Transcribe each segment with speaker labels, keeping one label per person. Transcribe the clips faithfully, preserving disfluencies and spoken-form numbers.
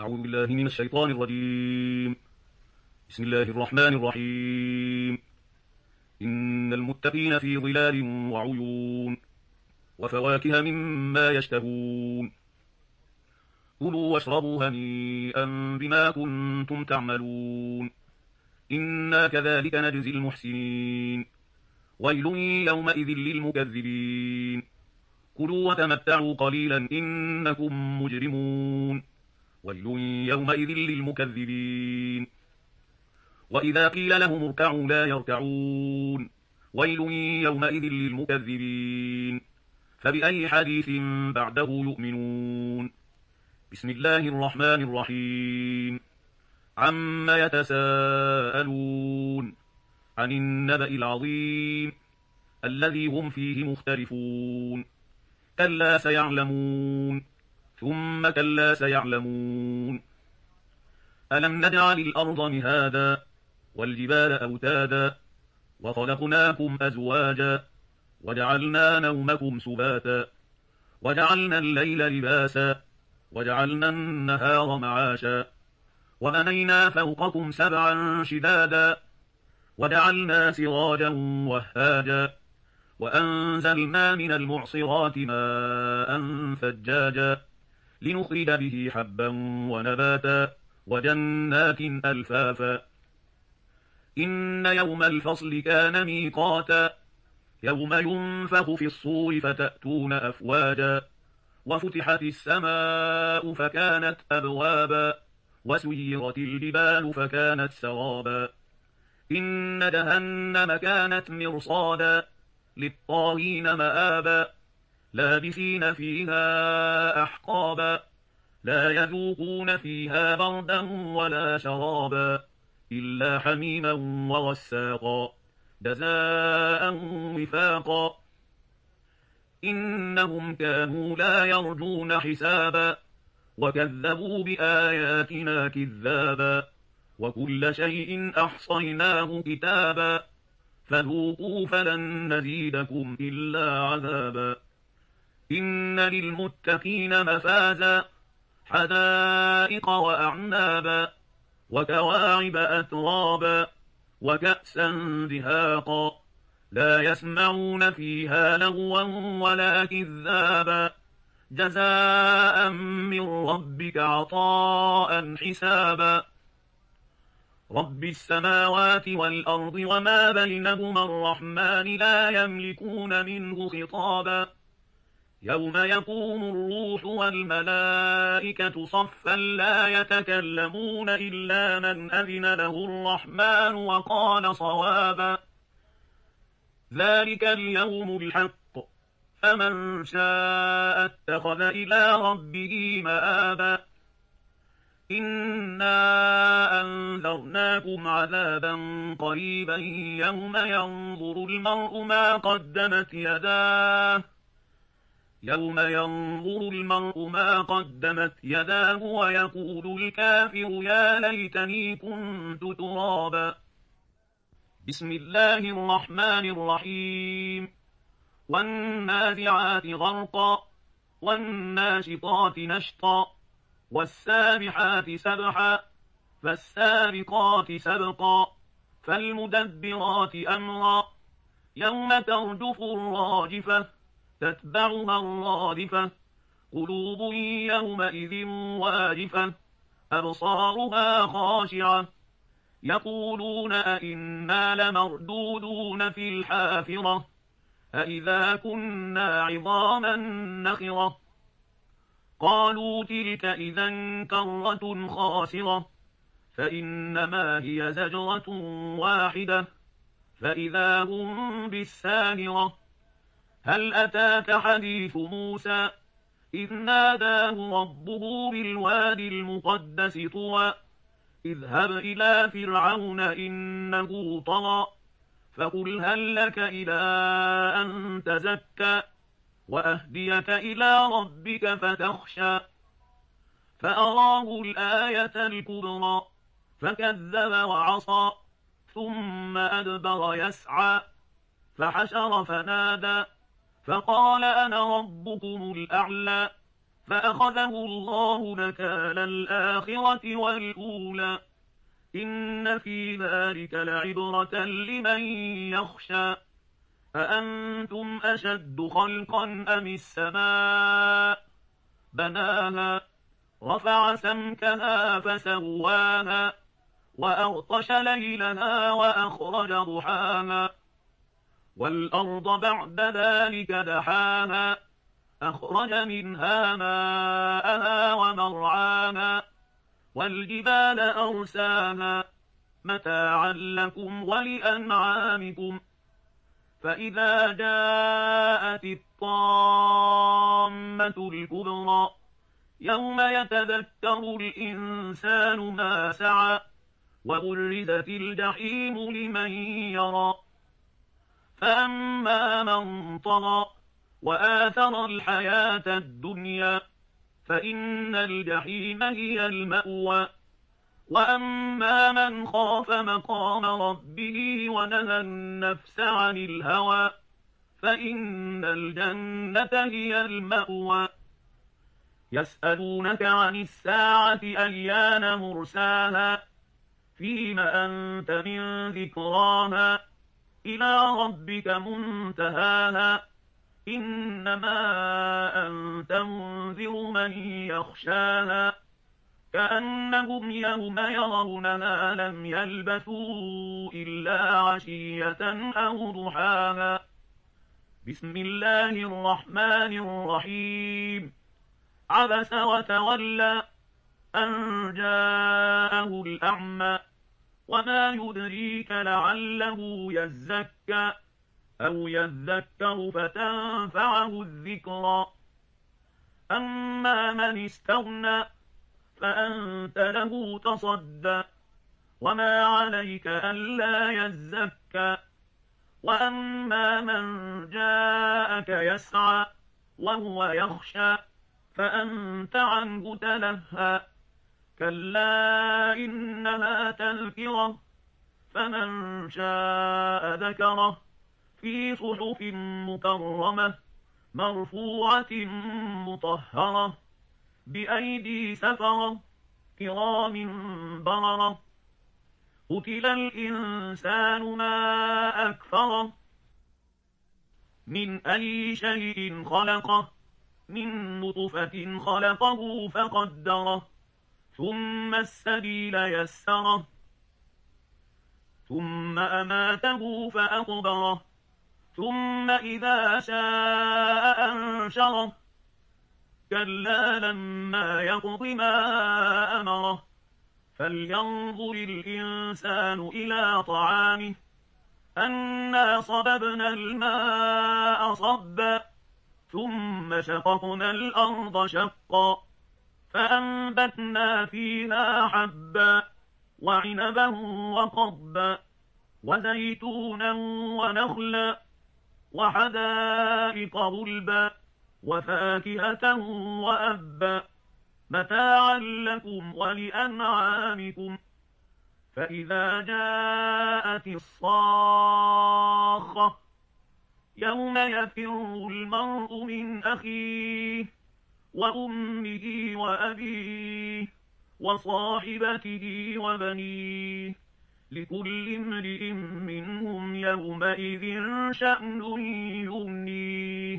Speaker 1: أعوذ بالله من الشيطان الرجيم. بسم الله الرحمن الرحيم. إن المتقين في ظلال وعيون وفواكه مما يشتهون. كلوا واشربوا هنيئا بما كنتم تعملون. إنا كذلك نجزي المحسنين. ويل يومئذ للمكذبين. كلوا وتمتعوا قليلا إنكم مجرمون. ويل يومئذ للمكذبين. وإذا قيل لهم اركعوا لا يركعون. ويل يومئذ للمكذبين. فبأي حديث بعده يؤمنون. بسم الله الرحمن الرحيم. عما يتساءلون عن النبأ العظيم الذي هم فيه مختلفون. كلا سيعلمون ثم كلا سيعلمون. ألم نجعل الأرض مهادا والجبال أوتادا وخلقناكم أزواجا وجعلنا نومكم سباتا وجعلنا الليل لباسا وجعلنا النهار معاشا وبنينا فوقكم سبعا شدادا وجعلنا سراجا وهاجا وأنزلنا من المعصرات ماء ثجاجا لنخرج به حبا ونباتا وجنات ألفافا. إن يوم الفصل كان ميقاتا. يوم ينفخ في الصور فتأتون أفواجا وفتحت السماء فكانت أبوابا وسيرت الجبال فكانت سرابا. إن جهنم كانت مرصادا للطاغين مآبا لابثين فيها أحقابا لا يذوقون فيها بردا ولا شرابا إلا حميما وغساقا جزاء وفاقا. إنهم كانوا لا يرجون حسابا وكذبوا بآياتنا كذابا وكل شيء أحصيناه كتابا فذوقوا فلن نزيدكم إلا عذابا. إن للمتقين مفازا حدائق وأعنابا وكواعب أترابا وكأسا دهاقا لا يسمعون فيها لغوا ولا كذابا جزاء من ربك عطاء حسابا. رب السماوات والأرض وما بينهما الرحمن لا يملكون منه خطابا. يوم يقوم الروح والملائكة صفا لا يتكلمون إلا من أذن له الرحمن وقال صوابا. ذلك اليوم الحق فمن شاء اتخذ إلى ربه مآبا. إنا أنذرناكم عذابا قريبا يوم ينظر المرء ما قدمت يداه يوم ينظر المرء ما قدمت يداه ويقول الكافر يا ليتني كنت ترابا. بسم الله الرحمن الرحيم. والنازعات غرقا والناشطات نشطا والسابحات سبحا فالسابقات سبقا فالمدبرات أمرا يوم ترجف الراجفة تتبعها الرادفة قلوب يومئذ واجفة أبصارها خاشعة يقولون أئنا لمردودون في الحافرة أئذا كنا عظاما نخرة قالوا تلك إذا كرة خاسرة فإنما هي زجرة واحدة فإذا هم بالساهرة. هل أتاك حديث موسى إذ ناداه ربه بالوادي المقدس طوى اذهب إلى فرعون إنه طغى فقل هل لك إلى أن تزكى وأهديك إلى ربك فتخشى فأراه الآية الكبرى فكذب وعصى ثم أدبر يسعى فحشر فنادى فقال أنا ربكم الأعلى فأخذه الله نكال الآخرة والأولى إن في ذلك لعبرة لمن يخشى أأنتم أشد خلقا أم السماء بناها رفع سمكها فسواها وأغطش ليلها وأخرج ضحاها والأرض بعد ذلك دحاها أخرج منها ماءها ومرعاها والجبال أرساها متاعا لكم ولأنعامكم فإذا جاءت الطامة الكبرى يوم يتذكر الإنسان ما سعى وبرزت الجحيم لمن يرى فأما من طغى وآثر الحياة الدنيا فإن الجحيم هي المأوى وأما من خاف مقام ربه ونهى النفس عن الهوى فإن الجنة هي المأوى يسألونك عن الساعة أيان مرساها فيم أنت من ذكراها إلى ربك منتهاها إنما أنت منذر من يخشاها كأنهم يوم يرونها لم يلبثوا إلا عشية أو ضحاها بسم الله الرحمن الرحيم عبس وتولى أن جاءه الأعمى وما يدريك لعله يزكى أو يذكر فتنفعه الذكرى أما من استغنى فأنت له تصدى وما عليك ألا يزكى وأما من جاءك يسعى وهو يخشى فأنت عنه تلهى كلا إنها تذكرة فمن شاء ذكره في صحف مكرمة مرفوعة مطهرة بأيدي سفرة كرام بررة قتل الإنسان ما أكفره من أي شيء خلقه من نطفة خلقه فقدره ثم السبيل يسره ثم أماته فأقبره ثم إذا شاء أنشره كلا لما يقض ما أمره فلينظر الإنسان إلى طعامه أنا صببنا الماء صبا ثم شققنا الأرض شقا فأنبتنا فيها حبا وعنبا وقضبا وزيتونا ونخلا وحدائق غلبا وفاكهة وأبا متاعا لكم ولأنعامكم فإذا جاءت الصاخة يوم يفر المرء من أخيه وأمه وأبيه وصاحبته وبنيه لكل امرئ منهم يومئذ شأن يغنيه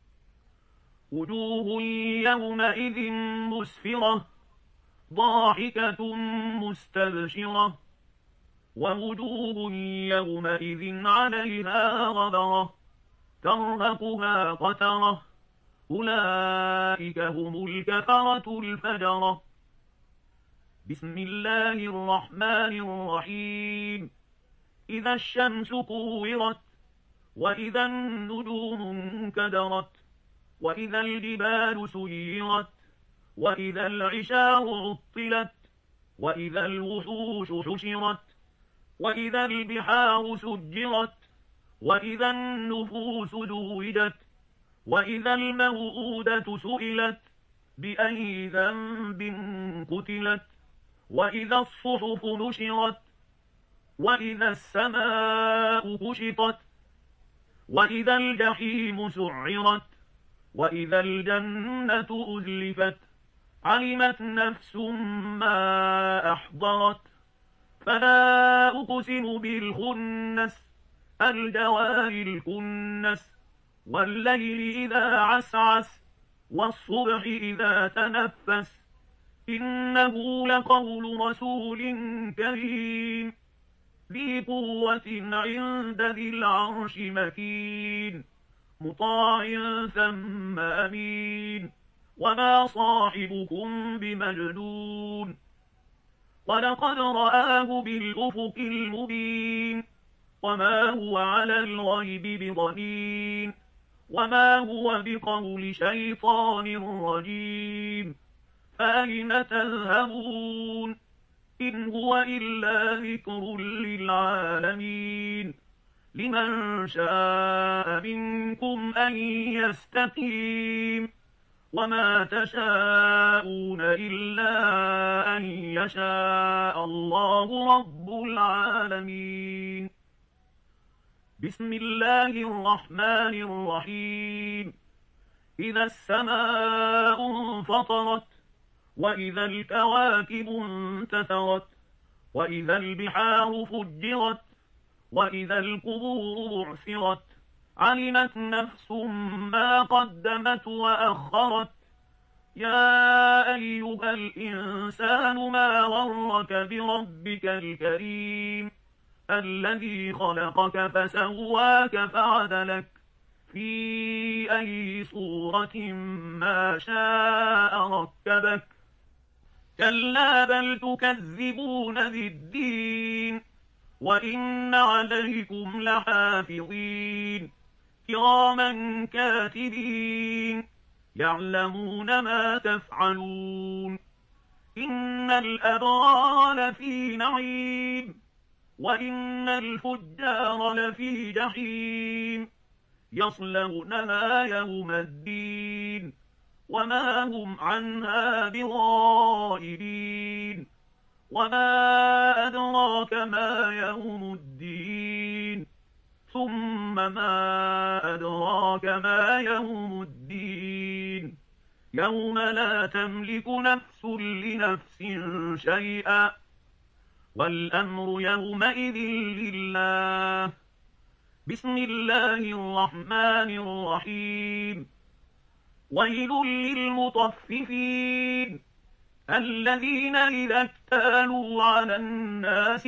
Speaker 1: وجوه يومئذ مسفرة ضاحكة مستبشرة ووجوه يومئذ عليها غبرة ترهقها قترة أولئك هم الكفرة الفجرة بسم الله الرحمن الرحيم إذا الشمس كورت وإذا النجوم انكدرت وإذا الجبال سيرت وإذا العشار عطلت وإذا الوحوش حشرت وإذا البحار سجرت وإذا النفوس زوجت وإذا الموءودة سئلت بأي ذنب قتلت وإذا الصحف نشرت وإذا السماء كشطت وإذا الجحيم سعرت وإذا الجنة أزلفت علمت نفس ما أحضرت فلا أقسم بالخنس الجوار الكنس والليل إذا عسعس والصبح إذا تنفس إنه لقول رسول كريم ذي قوة عند ذي العرش مكين مطاع ثم أمين وما صاحبكم بمجنون ولقد رآه بالأفق المبين وما هو على الغيب بضنين وما هو بقول شيطان رجيم فأين تذهبون إن هو إلا ذكر للعالمين لمن شاء منكم أن يستقيم وما تشاءون إلا أن يشاء الله رب العالمين. بسم الله الرحمن الرحيم. إذا السماء انفطرت وإذا الكواكب انتثرت وإذا البحار فجرت وإذا القبور بعثرت علمت نفس ما قدمت وأخرت يا أيها الإنسان ما غرك بربك الكريم الذي خلقك فسواك فعدلك في أي صورة ما شاء ركبك كلا بل تكذبون بالدين وإن عليكم لحافظين كراما كاتبين يعلمون ما تفعلون إن الأبرار لفي نعيم وإن الفجار لفي جحيم يصلونها يوم الدين وما هم عنها بغائبين وما أدراك ما يوم الدين ثم ما أدراك ما يوم الدين يوم لا تملك نفس لنفس شيئا والأمر يومئذ لله. بسم الله الرحمن الرحيم. ويل للمطففين الذين إذا اكتالوا على الناس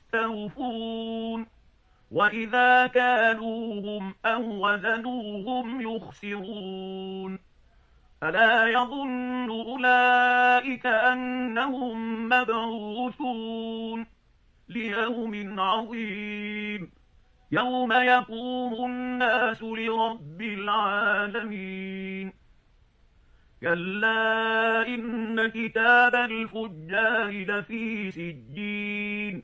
Speaker 1: يستوفون وإذا كالوهم أو وزنوهم يخسرون ألا يظن أولئك أنهم مبعوثون ليوم عظيم يوم يقوم الناس لرب العالمين. كلا إن كتاب الفجار لفي سجين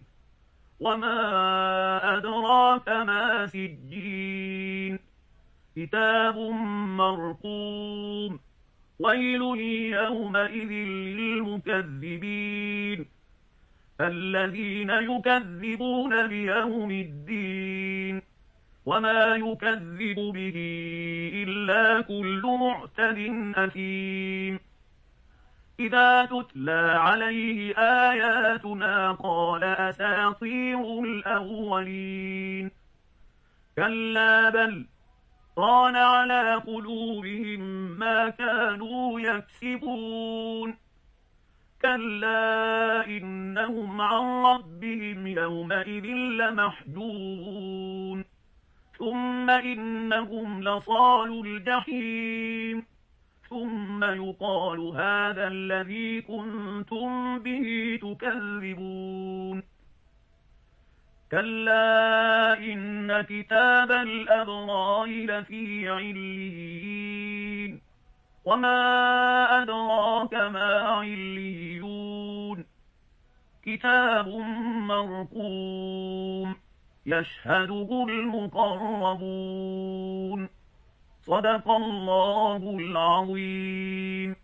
Speaker 1: وما أدراك ما سجين كتاب مرقوم ويل يومئذ للمكذبين الذين يكذبون بيوم الدين وما يكذب به إلا كل معتد أثيم إذا تتلى عليه آياتنا قال أساطير الأولين كلا بل ران على قلوبهم ما كانوا يكسبون كلا إنهم عن ربهم يومئذ لمحجوبون ثم إنهم لصالوا الجحيم ثم يقال هذا الذي كنتم به تكذبون كلا إن كتاب الأبرار لفي عليين وما أدراك ما عليون كتاب مرقوم يشهده المقربون صدق الله العظيم.